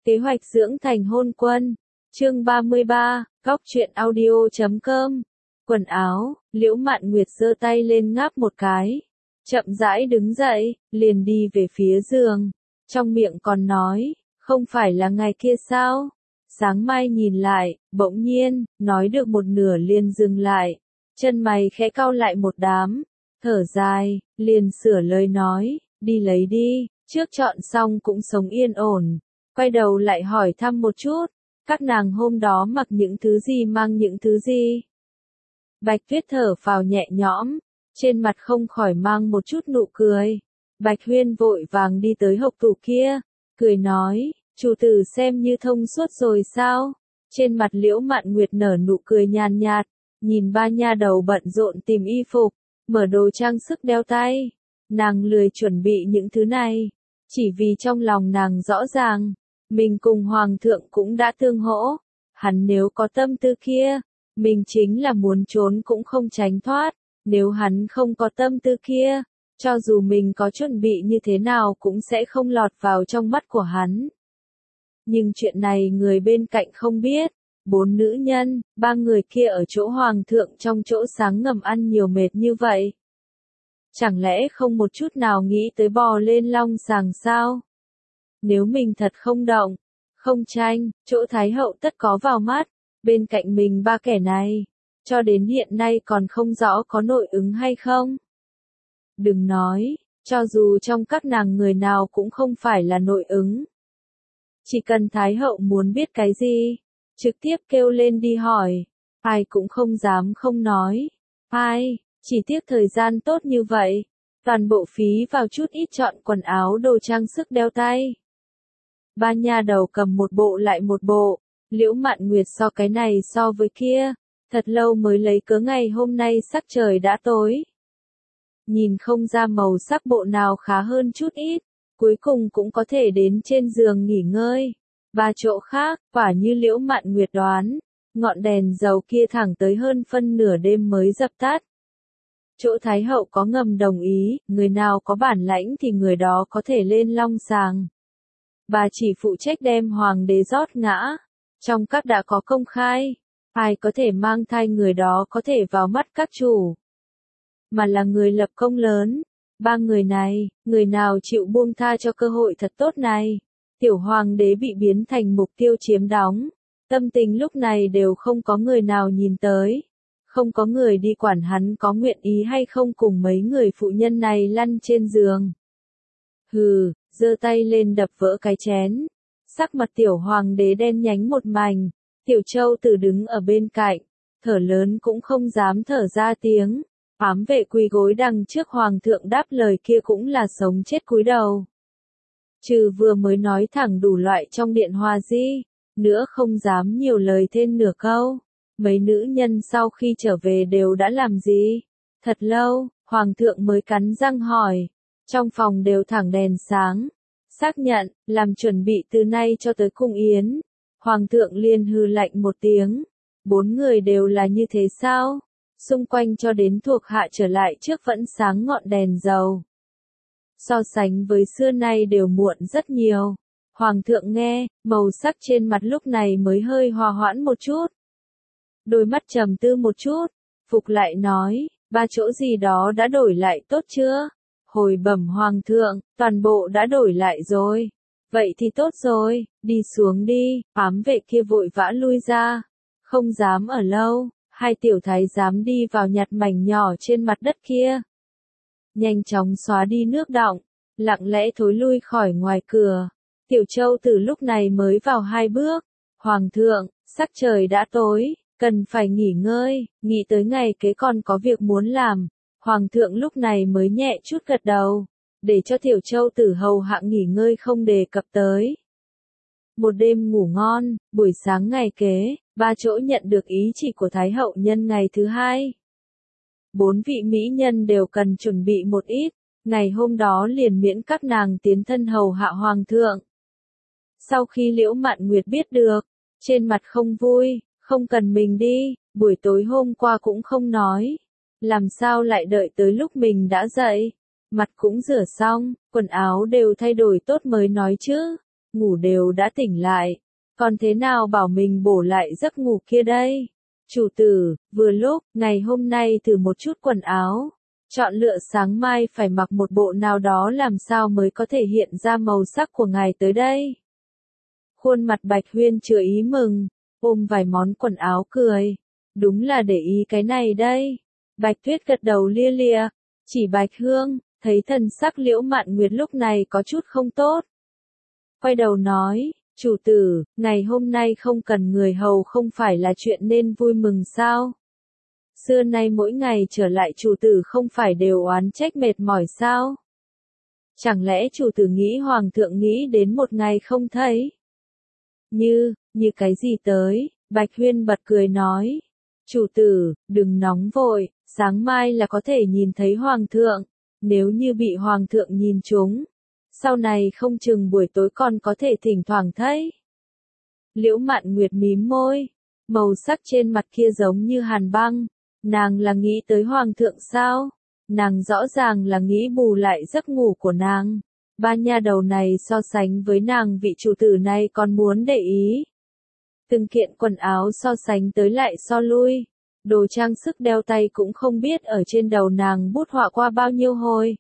Kế hoạch dưỡng thành hôn quân. Chương 33, góc truyện audio.com. Quần áo, Liễu Mạn Nguyệt giơ tay lên ngáp một cái. Chậm rãi đứng dậy, liền đi về phía giường. Trong miệng còn nói, không phải là ngày kia sao? Sáng mai nhìn lại, bỗng nhiên, nói được một nửa liền dừng lại. Chân mày khẽ cau lại một đám. Thở dài, liền sửa lời nói, đi lấy đi, trước chọn xong cũng sống yên ổn. Quay đầu lại hỏi thăm một chút, các nàng hôm đó mặc những thứ gì, mang những thứ gì. Bạch Tuyết thở phào nhẹ nhõm, trên mặt không khỏi mang một chút nụ cười. Bạch Huyên vội vàng đi tới hộc tủ kia, cười nói, chủ tử xem như thông suốt rồi sao? Trên mặt Liễu Mạn Nguyệt nở nụ cười nhàn nhạt, nhìn ba nha đầu bận rộn tìm y phục, mở đồ trang sức đeo tay. Nàng lười chuẩn bị những thứ này, chỉ vì trong lòng nàng rõ ràng, mình cùng Hoàng thượng cũng đã tương hỗ. Hắn nếu có tâm tư kia, mình chính là muốn trốn cũng không tránh thoát. Nếu hắn không có tâm tư kia, cho dù mình có chuẩn bị như thế nào cũng sẽ không lọt vào trong mắt của hắn. Nhưng chuyện này người bên cạnh không biết. 4 nữ nhân, 3 người kia ở chỗ Hoàng thượng trong chỗ sáng ngầm ăn nhiều mệt như vậy. Chẳng lẽ không một chút nào nghĩ tới bò lên long sàng sao? Nếu mình thật không động, không tranh, chỗ Thái hậu tất có vào mắt. Bên cạnh mình 3 kẻ này, cho đến hiện nay còn không rõ có nội ứng hay không. Đừng nói, cho dù trong các nàng người nào cũng không phải là nội ứng. Chỉ cần Thái hậu muốn biết cái gì, trực tiếp kêu lên đi hỏi, ai cũng không dám không nói. Ai, chỉ tiếc thời gian tốt như vậy, toàn bộ phí vào chút ít chọn quần áo đồ trang sức đeo tay. Ba nha đầu cầm một bộ lại một bộ, Liễu Mạn Nguyệt so cái này so với kia, thật lâu mới lấy cớ ngày hôm nay sắc trời đã tối. Nhìn không ra màu sắc bộ nào khá hơn chút ít, cuối cùng cũng có thể đến trên giường nghỉ ngơi. Và chỗ khác, quả như Liễu Mạn Nguyệt đoán, ngọn đèn dầu kia thẳng tới hơn phân nửa đêm mới dập tắt. Chỗ Thái hậu có ngầm đồng ý, người nào có bản lãnh thì người đó có thể lên long sàng. Bà chỉ phụ trách đem hoàng đế rót ngã. Trong các đã có công khai, ai có thể mang thai người đó có thể vào mắt các chủ. Mà là người lập công lớn. 3 người này, người nào chịu buông tha cho cơ hội thật tốt này. Tiểu hoàng đế bị biến thành mục tiêu chiếm đóng. Tâm tình lúc này đều không có người nào nhìn tới. Không có người đi quản hắn có nguyện ý hay không cùng mấy người phụ nhân này lăn trên giường. Hừ, giơ tay lên đập vỡ cái chén. Sắc mặt tiểu hoàng đế đen nhánh một mảnh. Tiểu Châu Tử đứng ở bên cạnh, thở lớn cũng không dám thở ra tiếng. Ám vệ quỳ gối đằng trước hoàng thượng đáp lời kia cũng là sống chết cúi đầu. Trừ vừa mới nói thẳng đủ loại trong điện hòa di, nữa không dám nhiều lời thêm nửa câu. Mấy nữ nhân sau khi trở về đều đã làm gì? Thật lâu, hoàng thượng mới cắn răng hỏi. Trong phòng đều thẳng đèn sáng. Xác nhận, làm chuẩn bị từ nay cho tới cung yến. Hoàng thượng liền hừ lạnh một tiếng. 4 người đều là như thế sao? Xung quanh cho đến thuộc hạ trở lại trước vẫn sáng ngọn đèn dầu. So sánh với xưa nay đều muộn rất nhiều. Hoàng thượng nghe, màu sắc trên mặt lúc này mới hơi hòa hoãn một chút. Đôi mắt trầm tư một chút, phục lại nói, 3 chỗ gì đó đã đổi lại tốt chưa? Hồi bẩm hoàng thượng, toàn bộ đã đổi lại rồi. Vậy thì tốt rồi, đi xuống đi. Ám vệ kia vội vã lui ra, không dám ở lâu. 2 tiểu thái giám đi vào nhặt mảnh nhỏ trên mặt đất kia. Nhanh chóng xóa đi nước đọng, lặng lẽ thối lui khỏi ngoài cửa. Tiểu Châu Tử lúc này mới vào 2 bước. Hoàng thượng, sắc trời đã tối, cần phải nghỉ ngơi, nghĩ tới ngày kế còn có việc muốn làm. Hoàng thượng lúc này mới nhẹ chút gật đầu, để cho Tiểu Châu Tử hầu hạ nghỉ ngơi không đề cập tới. Một đêm ngủ ngon, buổi sáng ngày kế, 3 chỗ nhận được ý chỉ của Thái hậu nhân ngày thứ 2. 4 vị mỹ nhân đều cần chuẩn bị một ít, ngày hôm đó liền miễn các nàng tiến thân hầu hạ hoàng thượng. Sau khi Liễu Mạn Nguyệt biết được, trên mặt không vui, không cần mình đi, buổi tối hôm qua cũng không nói. Làm sao lại đợi tới lúc mình đã dậy, mặt cũng rửa xong, quần áo đều thay đổi tốt mới nói chứ. ngủ đều đã tỉnh lại, còn thế nào bảo mình bổ lại giấc ngủ kia đây? Chủ tử, vừa lúc, ngày hôm nay thử một chút quần áo, chọn lựa sáng mai phải mặc một bộ nào đó làm sao mới có thể hiện ra màu sắc của ngài tới đây. Khuôn mặt Bạch Huyên chứa ý mừng, ôm vài món quần áo cười, đúng là để ý cái này đây. Bạch Tuyết gật đầu lia lịa, chỉ Bạch Hương, thấy thần sắc Liễu Mạn Nguyệt lúc này có chút không tốt. Quay đầu nói, chủ tử, ngày hôm nay không cần người hầu không phải là chuyện nên vui mừng sao? Xưa nay mỗi ngày trở lại chủ tử không phải đều oán trách mệt mỏi sao? Chẳng lẽ chủ tử nghĩ hoàng thượng nghĩ đến một ngày không thấy? Như cái gì tới? Bạch Huyên bật cười nói. Chủ tử, đừng nóng vội, sáng mai là có thể nhìn thấy hoàng thượng, nếu như bị hoàng thượng nhìn trúng, sau này không chừng buổi tối còn có thể thỉnh thoảng thấy. Liễu Mạn Nguyệt mím môi, màu sắc trên mặt kia giống như hàn băng, nàng là nghĩ tới hoàng thượng sao? Nàng rõ ràng là nghĩ bù lại giấc ngủ của nàng. Ba nha đầu này so sánh với nàng vị chủ tử này còn muốn để ý. Từng kiện quần áo so sánh tới lại so lui. Đồ trang sức đeo tay cũng không biết ở trên đầu nàng bút họa qua bao nhiêu hồi.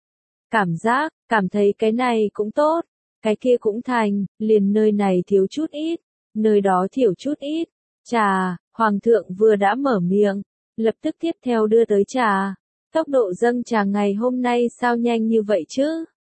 Cảm thấy cái này cũng tốt, cái kia cũng thành, liền nơi này thiếu chút ít, nơi đó thiểu chút ít. Trà, hoàng thượng vừa đã mở miệng, lập tức tiếp theo đưa tới trà. Tốc độ dâng trà ngày hôm nay sao nhanh như vậy chứ?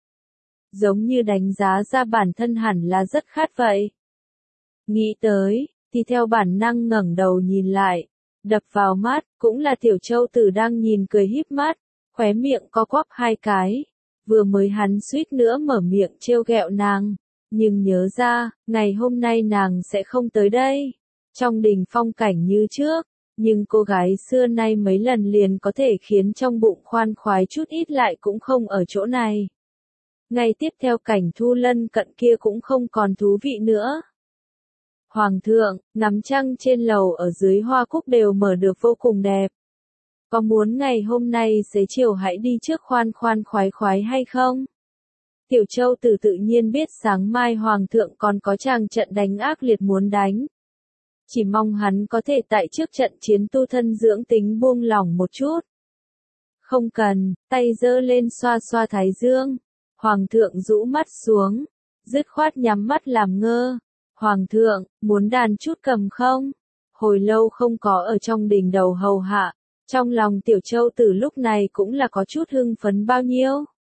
Giống như đánh giá ra bản thân hẳn là rất khát vậy. Nghĩ tới, thì theo bản năng ngẩng đầu nhìn lại, đập vào mắt, cũng là Tiểu Châu Tử đang nhìn cười híp mắt, khóe miệng co quắp hai cái. Vừa mới hắn suýt nữa mở miệng trêu ghẹo nàng, nhưng nhớ ra, ngày hôm nay nàng sẽ không tới đây. Trong đình phong cảnh như trước, nhưng cô gái xưa nay mấy lần liền có thể khiến trong bụng khoan khoái chút ít lại cũng không ở chỗ này. Ngay tiếp theo cảnh Thu Lân cận kia cũng không còn thú vị nữa. Hoàng thượng, ngắm trăng trên lầu ở dưới hoa cúc đều mở được vô cùng đẹp. Có muốn ngày hôm nay xế chiều hãy đi trước khoan khoái khoái hay không? Tiểu Châu Tử tự nhiên biết sáng mai Hoàng thượng còn có tràng trận đánh ác liệt muốn đánh. Chỉ mong hắn có thể tại trước trận chiến tu thân dưỡng tính buông lỏng một chút. Không cần, tay giơ lên xoa xoa thái dương. Hoàng thượng rũ mắt xuống, dứt khoát nhắm mắt làm ngơ. Hoàng thượng, muốn đàn chút cầm không? Hồi lâu không có ở trong đình đầu hầu hạ, trong lòng Tiểu Châu Tử lúc này cũng là có chút hưng phấn bao nhiêu.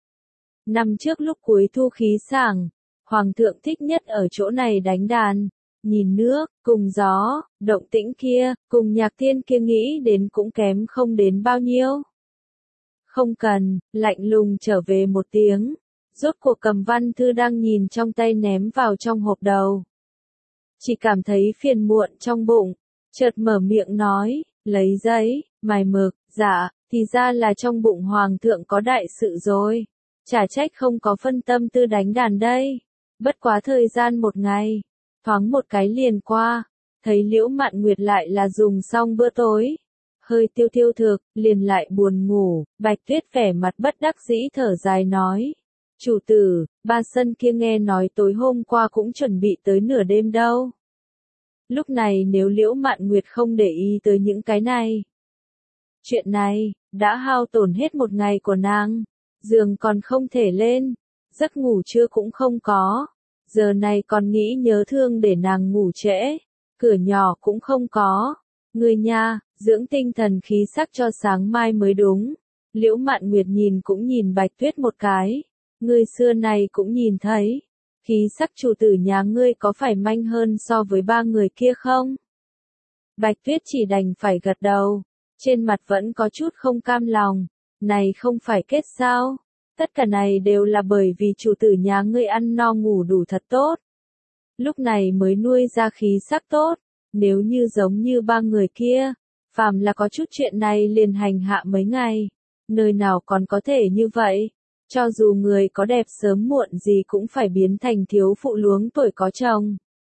Năm trước lúc cuối thu khí sảng, Hoàng thượng thích nhất ở chỗ này đánh đàn, nhìn nước, cùng gió, động tĩnh kia, cùng nhạc thiên kia nghĩ đến cũng kém không đến bao nhiêu. Không cần, lạnh lùng trở về một tiếng, rốt cuộc cầm văn thư đang nhìn trong tay ném vào trong hộp đầu. Chỉ cảm thấy phiền muộn trong bụng, chợt mở miệng nói, lấy giấy, mài mực, dạ, thì ra là trong bụng hoàng thượng có đại sự rồi. Chả trách không có phân tâm tư đánh đàn đây. Bất quá thời gian một ngày, thoáng một cái liền qua, thấy Liễu Mạn Nguyệt lại là dùng xong bữa tối. Hơi tiêu thực, liền lại buồn ngủ, Bạch Tuyết vẻ mặt bất đắc dĩ thở dài nói. Chủ tử, ba sân kia nghe nói tối hôm qua cũng chuẩn bị tới nửa đêm đâu. Lúc này nếu Liễu Mạn Nguyệt không để ý tới những cái này. Chuyện này, đã hao tổn hết một ngày của nàng. Giường còn không thể lên, giấc ngủ trưa cũng không có. Giờ này còn nghĩ nhớ thương để nàng ngủ trễ. Cửa nhỏ cũng không có. Người nha, dưỡng tinh thần khí sắc cho sáng mai mới đúng. Liễu Mạn Nguyệt nhìn cũng nhìn Bạch Tuyết một cái. Người xưa này cũng nhìn thấy. Khí sắc chủ tử nhà ngươi có phải manh hơn so với ba người kia không? Bạch Tuyết chỉ đành phải gật đầu. Trên mặt vẫn có chút không cam lòng. Này không phải kết sao? Tất cả này đều là bởi vì chủ tử nhà ngươi ăn no ngủ đủ thật tốt. Lúc này mới nuôi ra khí sắc tốt. Nếu như giống như ba người kia, phàm là có chút chuyện này liền hành hạ mấy ngày. Nơi nào còn có thể như vậy? Cho dù người có đẹp sớm muộn gì cũng phải biến thành thiếu phụ luống tuổi có chồng.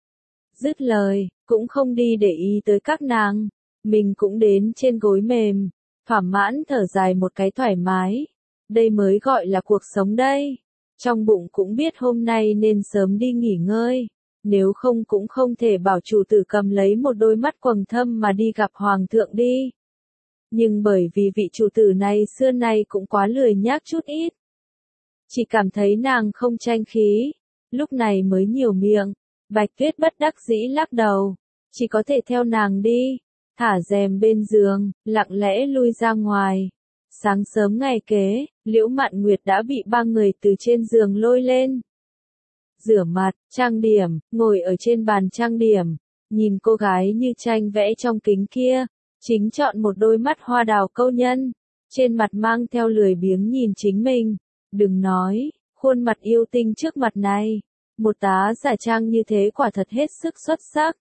Dứt lời, cũng không đi để ý tới các nàng. Mình cũng đến trên gối mềm, thỏa mãn thở dài một cái thoải mái. Đây mới gọi là cuộc sống đây. trong bụng cũng biết hôm nay nên sớm đi nghỉ ngơi, nếu không cũng không thể bảo chủ tử cầm lấy một đôi mắt quầng thâm mà đi gặp hoàng thượng đi. Nhưng bởi vì vị chủ tử này xưa nay cũng quá lười nhác chút ít. Chỉ cảm thấy nàng không tranh khí, lúc này mới nhiều miệng, Bạch Tuyết bất đắc dĩ lắc đầu, chỉ có thể theo nàng đi, thả rèm bên giường, lặng lẽ lui ra ngoài. Sáng sớm ngày kế, Liễu Mạn Nguyệt đã bị ba người từ trên giường lôi lên. Rửa mặt, trang điểm, ngồi ở trên bàn trang điểm, nhìn cô gái như tranh vẽ trong kính kia, chính chọn một đôi mắt hoa đào câu nhân, trên mặt mang theo lười biếng nhìn chính mình. Đừng nói, khuôn mặt yêu tinh trước mặt này, một tá giả trang như thế quả thật hết sức xuất sắc.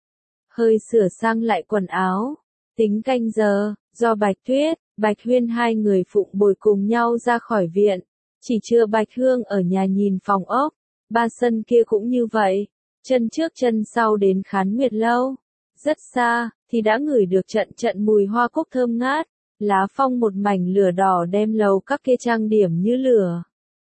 Hơi sửa sang lại quần áo, tính canh giờ, do Bạch Tuyết, Bạch Huyên hai người phụng bồi cùng nhau ra khỏi viện, chỉ trưa Bạch Hương ở nhà nhìn phòng ốc, ba sân kia cũng như vậy, chân trước chân sau đến Khán Nguyệt lâu, rất xa, thì đã ngửi được trận trận mùi hoa cúc thơm ngát, lá phong một mảnh lửa đỏ đem lầu các kia trang điểm như lửa.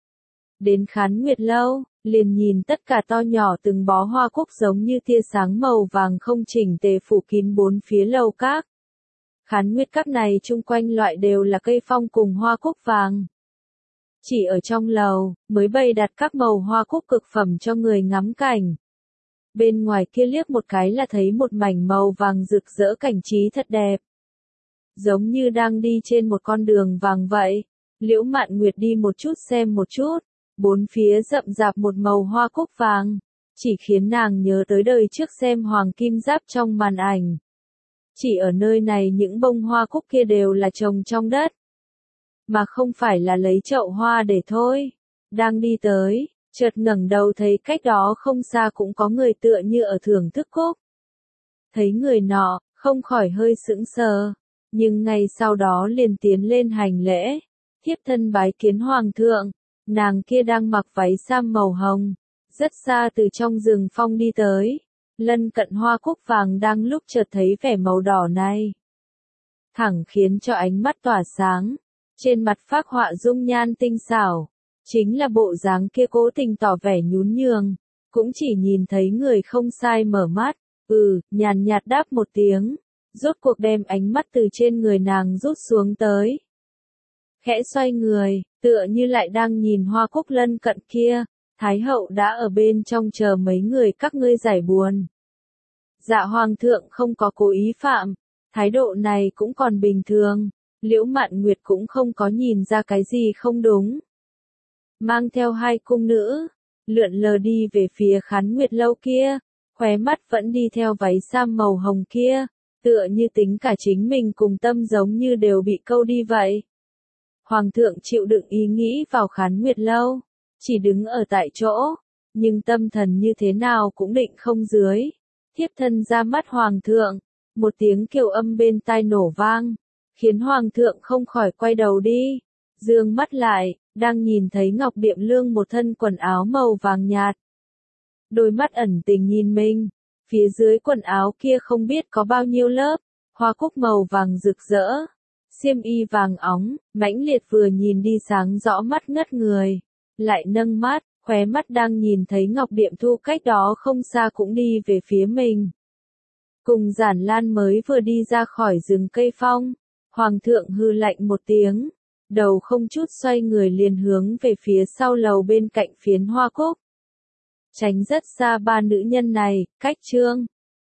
Đến Khán Nguyệt lâu, liền nhìn tất cả to nhỏ từng bó hoa cúc giống như tia sáng màu vàng không chỉnh tề phủ kín bốn phía lầu các. Khán Nguyệt các này chung quanh loại đều là cây phong cùng hoa cúc vàng. Chỉ ở trong lầu, mới bày đặt các màu hoa cúc cực phẩm cho người ngắm cảnh. Bên ngoài kia liếc một cái là thấy một mảnh màu vàng rực rỡ cảnh trí thật đẹp. Giống như đang đi trên một con đường vàng vậy. Liễu Mạn Nguyệt đi một chút xem một chút, bốn phía rậm rạp một màu hoa cúc vàng, chỉ khiến nàng nhớ tới đời trước xem hoàng kim giáp trong màn ảnh. Chỉ ở nơi này những bông hoa cúc kia đều là trồng trong đất, mà không phải là lấy chậu hoa để thôi. Đang đi tới, chợt ngẩng đầu thấy cách đó không xa cũng có người tựa như ở thưởng thức cúc. Thấy người nọ, không khỏi hơi sững sờ, nhưng ngay sau đó liền tiến lên hành lễ, thiếp thân bái kiến hoàng thượng. Nàng kia đang mặc váy sam màu hồng, rất xa từ trong rừng phong đi tới, lân cận hoa cúc vàng đang lúc chợt thấy vẻ màu đỏ này. Thẳng khiến cho ánh mắt tỏa sáng, trên mặt phác họa dung nhan tinh xảo, chính là bộ dáng kia cố tình tỏ vẻ nhún nhường, cũng chỉ nhìn thấy người không sai mở mắt, nhàn nhạt đáp một tiếng, rốt cuộc đem ánh mắt từ trên người nàng rút xuống tới. Khẽ xoay người, tựa như lại đang nhìn hoa cúc lân cận kia, Thái hậu đã ở bên trong chờ mấy người các ngươi giải buồn. Dạ hoàng thượng không có cố ý phạm, thái độ này cũng còn bình thường, Liễu Mạn Nguyệt cũng không có nhìn ra cái gì không đúng. Mang theo hai cung nữ, lượn lờ đi về phía Khán Nguyệt lâu kia, khóe mắt vẫn đi theo váy sam màu hồng kia, tựa như tính cả chính mình cùng tâm giống như đều bị câu đi vậy. Hoàng thượng chịu đựng ý nghĩ vào Khán Nguyệt lâu, chỉ đứng ở tại chỗ, nhưng tâm thần như thế nào cũng định không dưới. Thiếp thân ra mắt hoàng thượng, một tiếng kiều âm bên tai nổ vang, khiến hoàng thượng không khỏi quay đầu đi, dương mắt lại, đang nhìn thấy Ngọc Điệm Lương một thân quần áo màu vàng nhạt. Đôi mắt ẩn tình nhìn mình, phía dưới quần áo kia không biết có bao nhiêu lớp, hoa cúc màu vàng rực rỡ, xiêm y vàng óng, mãnh liệt vừa nhìn đi sáng rõ mắt ngất người, lại nâng mắt, khóe mắt đang nhìn thấy Ngọc Điệm Thu cách đó không xa cũng đi về phía mình. Cùng Giản Lan mới vừa đi ra khỏi rừng cây phong, hoàng thượng hư lạnh một tiếng, đầu không chút xoay người liền hướng về phía sau lầu bên cạnh phiến hoa cúc. Tránh rất xa ba nữ nhân này, cách chương